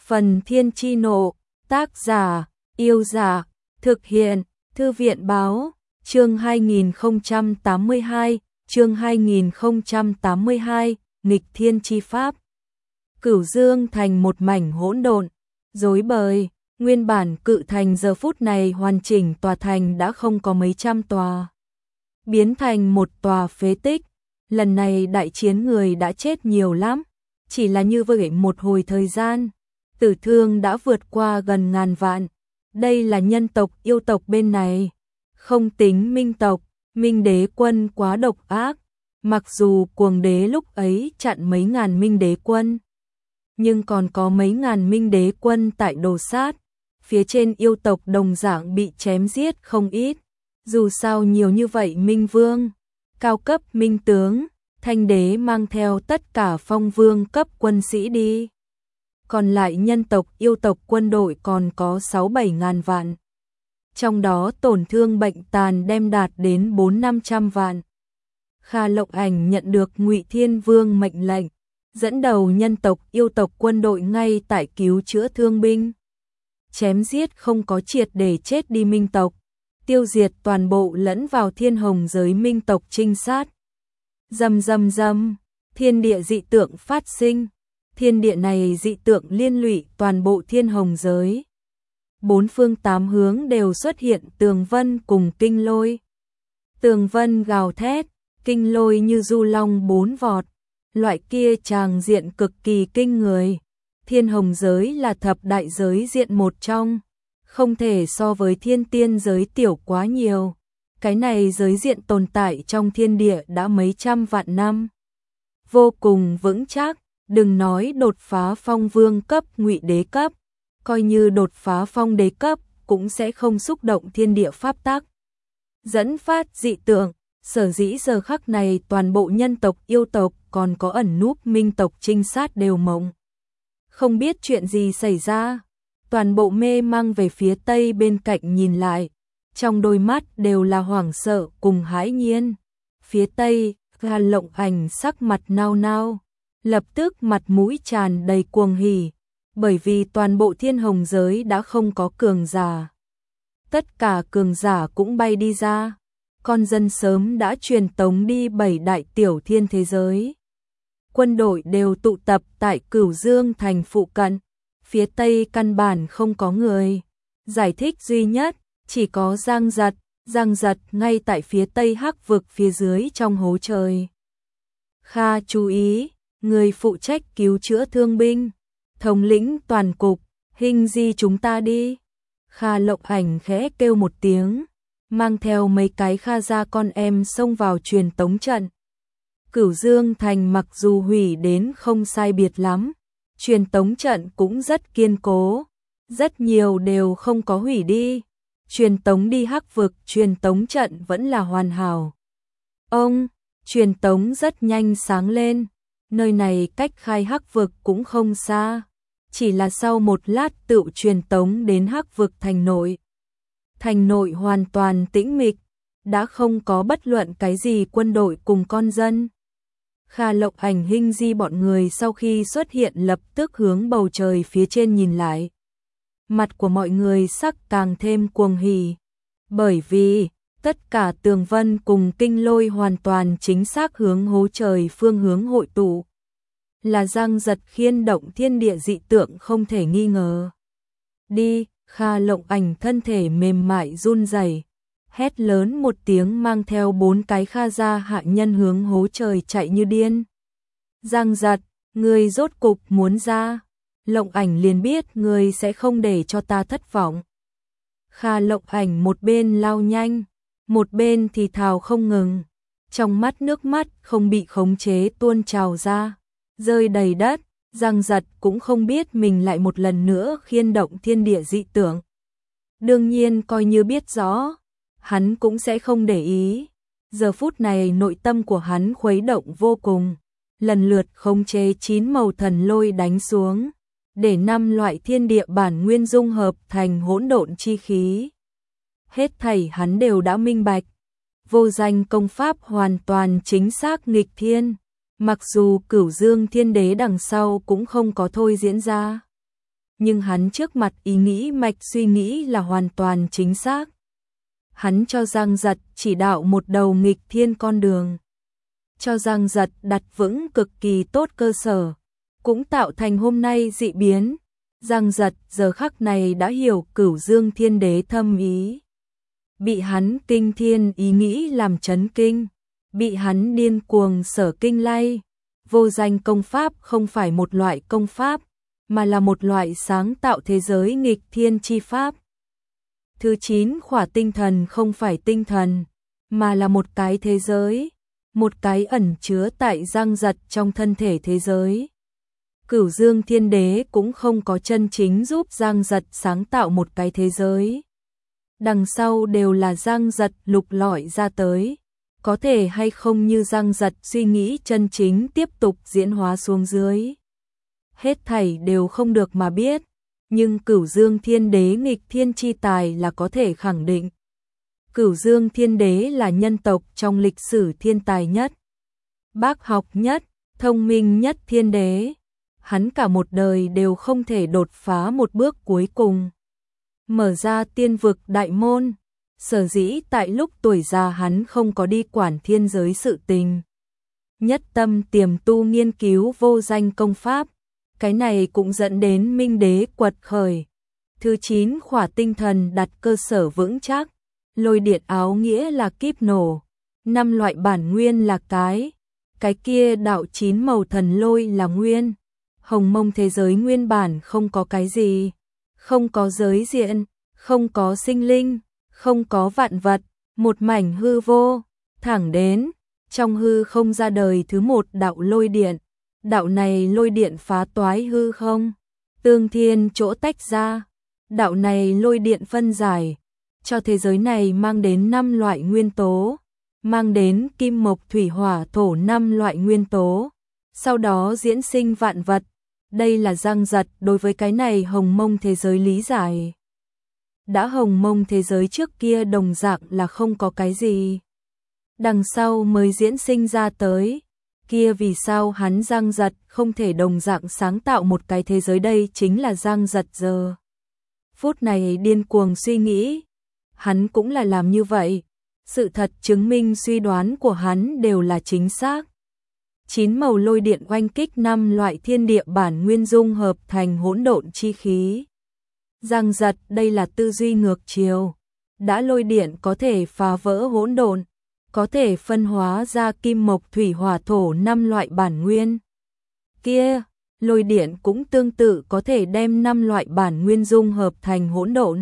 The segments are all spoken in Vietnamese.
Phần Thiên Chi Nộ, tác giả, Yêu Giả, thực hiện, Thư viện Báo, chương 2082, nghịch thiên chi pháp. Cửu Dương thành một mảnh hỗn độn, rối bời, nguyên bản cự thành giờ phút này hoàn chỉnh tòa thành đã không có mấy trăm tòa, biến thành một tòa phế tích. Lần này đại chiến người đã chết nhiều lắm, chỉ là như vậy một hồi thời gian, tử thương đã vượt qua gần ngàn vạn. Đây là nhân tộc yêu tộc bên này, không tính minh tộc. Minh đế quân quá độc ác, mặc dù cuồng đế lúc ấy chặn mấy ngàn minh đế quân, nhưng còn có mấy ngàn minh đế quân tại đồ sát, phía trên yêu tộc đồng dạng bị chém giết không ít. Dù sao nhiều như vậy minh vương, cao cấp minh tướng, thanh đế mang theo tất cả phong vương cấp quân sĩ đi. Còn lại nhân tộc yêu tộc quân đội còn có 6-7 ngàn vạn. Trong đó tổn thương bệnh tàn đem đạt đến 400-500 vạn. Kha Lộng Ảnh nhận được Ngụy Thiên Vương mệnh lệnh, dẫn đầu nhân tộc yêu tộc quân đội ngay tại cứu chữa thương binh. Chém giết không có triệt để chết đi minh tộc, tiêu diệt toàn bộ lẫn vào thiên hồng giới minh tộc trinh sát. Rầm rầm rầm, thiên địa dị tượng phát sinh. Thiên địa này dị tượng liên lụy toàn bộ thiên hồng giới. Bốn phương tám hướng đều xuất hiện tường vân cùng kinh lôi. Tường vân gào thét, kinh lôi như du long bốn vọt, loại kia tràng diện cực kỳ kinh người. Thiên hồng giới là thập đại giới diện một trong, không thể so với thiên tiên giới tiểu quá nhiều. Cái này giới diện tồn tại trong thiên địa đã mấy trăm vạn năm, vô cùng vững chắc. Đừng nói đột phá phong vương cấp ngụy đế cấp, coi như đột phá phong đế cấp cũng sẽ không xúc động thiên địa pháp tắc, dẫn phát dị tượng. Sở dĩ giờ khắc này toàn bộ nhân tộc yêu tộc còn có ẩn núp minh tộc trinh sát đều mộng, không biết chuyện gì xảy ra. Toàn bộ mê mang về phía tây bên cạnh nhìn lại, trong đôi mắt đều là hoảng sợ cùng hãi nhiên. Phía tây, Kha Lộng Ảnh sắc mặt nao nao, lập tức mặt mũi tràn đầy cuồng hỉ, bởi vì toàn bộ thiên hồng giới đã không có cường giả. Tất cả cường giả cũng bay đi ra, con dân sớm đã truyền tống đi 7 đại tiểu thiên thế giới. Quân đội đều tụ tập tại Cửu Dương thành phụ cận, phía tây căn bản không có người. Giải thích duy nhất, chỉ có Giang Giật ngay tại phía tây hắc vực phía dưới trong hố trời. Kha chú ý, người phụ trách cứu chữa thương binh, thống lĩnh toàn cục, hình di chúng ta đi. Kha Lộng Ảnh khẽ kêu một tiếng, mang theo mấy cái Kha gia con em xông vào truyền tống trận. Cửu Dương thành mặc dù hủy đến không sai biệt lắm, truyền tống trận cũng rất kiên cố, rất nhiều đều không có hủy đi. Truyền tống đi hắc vực truyền tống trận vẫn là hoàn hảo. Truyền tống rất nhanh sáng lên. Nơi này cách khai hắc vực cũng không xa, chỉ là sau một lát tự truyền tống đến hắc vực thành nội. Thành nội hoàn toàn tĩnh mịch, đã không có bất luận cái gì quân đội cùng con dân. Kha Lộng Ảnh hình di bọn người sau khi xuất hiện lập tức hướng bầu trời phía trên nhìn lại. Mặt của mọi người sắc càng thêm cuồng hỉ, bởi vì tất cả tường vân cùng kinh lôi hoàn toàn chính xác hướng hố trời phương hướng hội tụ. Là Giang Giật khiên động thiên địa dị tượng không thể nghi ngờ. Đi, Kha Lộng Ảnh thân thể mềm mại run rẩy, hét lớn một tiếng mang theo 4 cái Kha gia hạ nhân hướng hố trời chạy như điên. Giang Giật, ngươi rốt cục muốn ra. Lộng Ảnh liền biết ngươi sẽ không để cho ta thất vọng. Kha Lộng Ảnh một bên lao nhanh, một bên thì thào không ngừng, trong mắt nước mắt không bị khống chế tuôn trào ra, rơi đầy đất. Giang Giật cũng không biết mình lại một lần nữa khiên động thiên địa dị tượng. Đương nhiên coi như biết rõ, hắn cũng sẽ không để ý. Giờ phút này nội tâm của hắn khuấy động vô cùng, lần lượt khống chế 9 màu thần lôi đánh xuống, để 5 loại thiên địa bản nguyên dung hợp thành hỗn độn chi khí. Hết thảy hắn đều đã minh bạch. Vô danh công pháp hoàn toàn chính xác nghịch thiên, mặc dù Cửu Dương Thiên Đế đằng sau cũng không có thôi diễn ra. nhưng hắn trước mặt ý nghĩ mạch suy nghĩ là hoàn toàn chính xác. Hắn cho Giang Giật chỉ đạo một đầu nghịch thiên con đường, cho Giang Giật đặt vững cực kỳ tốt cơ sở, cũng tạo thành hôm nay dị biến. Giang Giật giờ khắc này đã hiểu Cửu Dương Thiên Đế thâm ý. Bị hắn kinh thiên ý nghĩ làm chấn kinh, bị hắn điên cuồng sở kinh lay. Vô danh công pháp không phải một loại công pháp, mà là một loại sáng tạo thế giới nghịch thiên chi pháp. Thứ 9 khỏa tinh thần không phải tinh thần, mà là một cái thế giới, một cái ẩn chứa tại Giang Giật trong thân thể thế giới. Cửu Dương Thiên Đế cũng không có chân chính giúp Giang Giật sáng tạo một cái thế giới. Đằng sau đều là Giang Giật lục lọi ra tới, có thể hay không như Giang Giật suy nghĩ chân chính tiếp tục diễn hóa xuống dưới. Hết thảy đều không được mà biết, nhưng Cửu Dương Thiên Đế nghịch thiên chi tài là có thể khẳng định. Cửu Dương Thiên Đế là nhân tộc trong lịch sử thiên tài nhất, bác học nhất, thông minh nhất thiên đế. Hắn cả một đời đều không thể đột phá một bước cuối cùng, mở ra tiên vực đại môn. Sở dĩ tại lúc tuổi già hắn không có đi quản thiên giới sự tình, nhất tâm tiềm tu nghiên cứu vô danh công pháp. Cái này cũng dẫn đến Minh Đế quật khởi. Thứ 9 khỏa tinh thần đặt cơ sở vững chắc. Lôi điện áo nghĩa là kíp nổ, 5 loại bản nguyên là cái kia đạo 9 màu thần lôi là nguyên. Hồng mông thế giới nguyên bản không có cái gì, không có giới diện, không có sinh linh, không có vạn vật, một mảnh hư vô, thẳng đến trong hư không ra đời thứ 1 đạo lôi điện. Đạo này lôi điện phá toái hư không, tương thiên chỗ tách ra. Đạo này lôi điện phân giải, cho thế giới này mang đến 5 loại nguyên tố, mang đến kim mộc thủy hỏa thổ 5 loại nguyên tố, sau đó diễn sinh vạn vật. Đây là Giang Giật đối với cái này hồng mông thế giới lý giải. Đã hồng mông thế giới trước kia đồng dạng là không có cái gì, đằng sau mới diễn sinh ra tới. Kia vì sao hắn Giang Giật không thể đồng dạng sáng tạo một cái thế giới? Đây chính là Giang Giật giờ phút này điên cuồng suy nghĩ. Hắn cũng là làm như vậy, sự thật chứng minh suy đoán của hắn đều là chính xác. 9 màu lôi điện oanh kích 5 loại thiên địa bản nguyên dung hợp thành hỗn độn chi khí. Giang Giật đây là tư duy ngược chiều, đã lôi điện có thể phá vỡ hỗn độn, có thể phân hóa ra kim mộc thủy hỏa thổ 5 loại bản nguyên. Kia, lôi điện cũng tương tự có thể đem 5 loại bản nguyên dung hợp thành hỗn độn.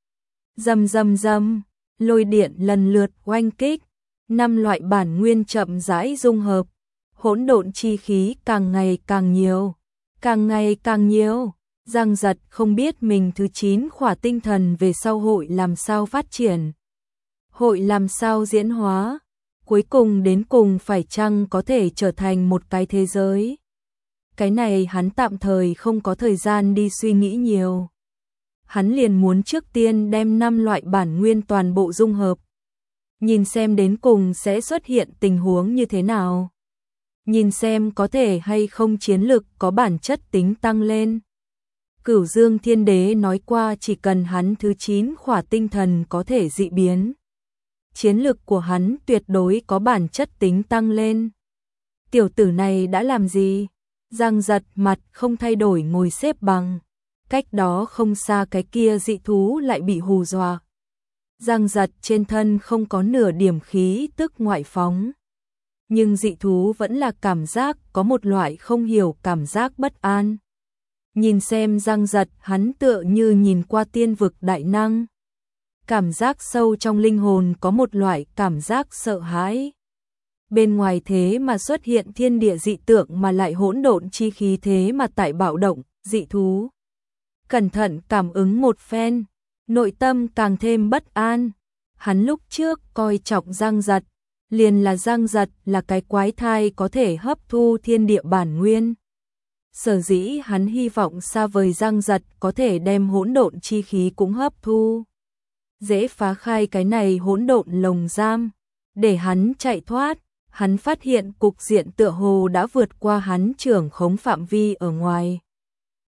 Rầm rầm rầm, lôi điện lần lượt oanh kích, 5 loại bản nguyên chậm rãi dung hợp, hỗn độn chi khí càng ngày càng nhiều, càng ngày càng nhiều. Giang Giật không biết mình thứ 9 khỏa tinh thần về sau hội làm sao phát triển, hội làm sao diễn hóa, cuối cùng đến cùng phải chăng có thể trở thành một cái thế giới. Cái này hắn tạm thời không có thời gian đi suy nghĩ nhiều. Hắn liền muốn trước tiên đem 5 loại bản nguyên toàn bộ dung hợp, nhìn xem đến cùng sẽ xuất hiện tình huống như thế nào, nhìn xem có thể hay không chiến lực có bản chất tính tăng lên. Cửu Dương Thiên Đế nói qua chỉ cần hắn thứ 9 khỏa tinh thần có thể dị biến, chiến lực của hắn tuyệt đối có bản chất tính tăng lên. Tiểu tử này đã làm gì? Giang Giật mặt không thay đổi ngồi xếp bằng, cách đó không xa cái kia dị thú lại bị hù dọa. Giang Giật trên thân không có nửa điểm khí tức ngoại phóng, nhưng dị thú vẫn là cảm giác có một loại không hiểu cảm giác bất an. Nhìn xem Giang Giật, hắn tựa như nhìn qua tiên vực đại năng. Cảm giác sâu trong linh hồn có một loại cảm giác sợ hãi. Bên ngoài thế mà xuất hiện thiên địa dị tượng mà lại hỗn độn chi khí thế mà tại bạo động, dị thú. Cẩn thận cảm ứng một phen, nội tâm càng thêm bất an. Hắn lúc trước coi trọng Giang Giật, liền là Giang Giật là cái quái thai có thể hấp thu thiên địa bản nguyên. Sở dĩ hắn hy vọng xa vời Giang Giật có thể đem hỗn độn chi khí cũng hấp thu, dễ phá khai cái này hỗn độn lồng giam, để hắn chạy thoát. Hắn phát hiện cục diện tựa hồ đã vượt qua hắn trưởng khống phạm vi ở ngoài.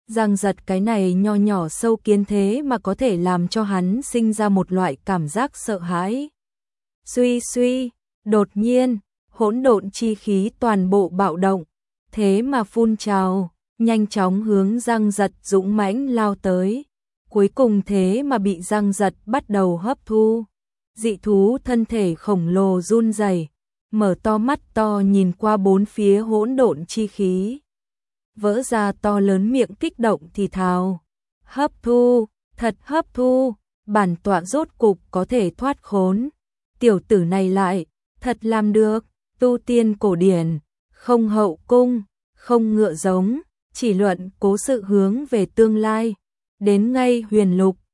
Giang Giật cái này nho nhỏ sâu kiến thế mà có thể làm cho hắn sinh ra một loại cảm giác sợ hãi. Suy suy, đột nhiên, hỗn độn chi khí toàn bộ bạo động, thế mà phun trào, nhanh chóng hướng Giang Giật dũng mãnh lao tới. Cuối cùng thế mà bị Giang Giật bắt đầu hấp thu. Dị thú thân thể khổng lồ run rẩy, mở to mắt to nhìn qua bốn phía hỗn độn chi khí. Vỡ ra to lớn miệng kích động thì thào. Hấp thu, thật hấp thu, bản tọa rốt cục có thể thoát khốn. Tiểu tử này lại, thật làm được, tu tiên cổ điển, không hậu cung, không ngựa giống, chỉ luận cố sự hướng về tương lai. Đến ngay huyền lục,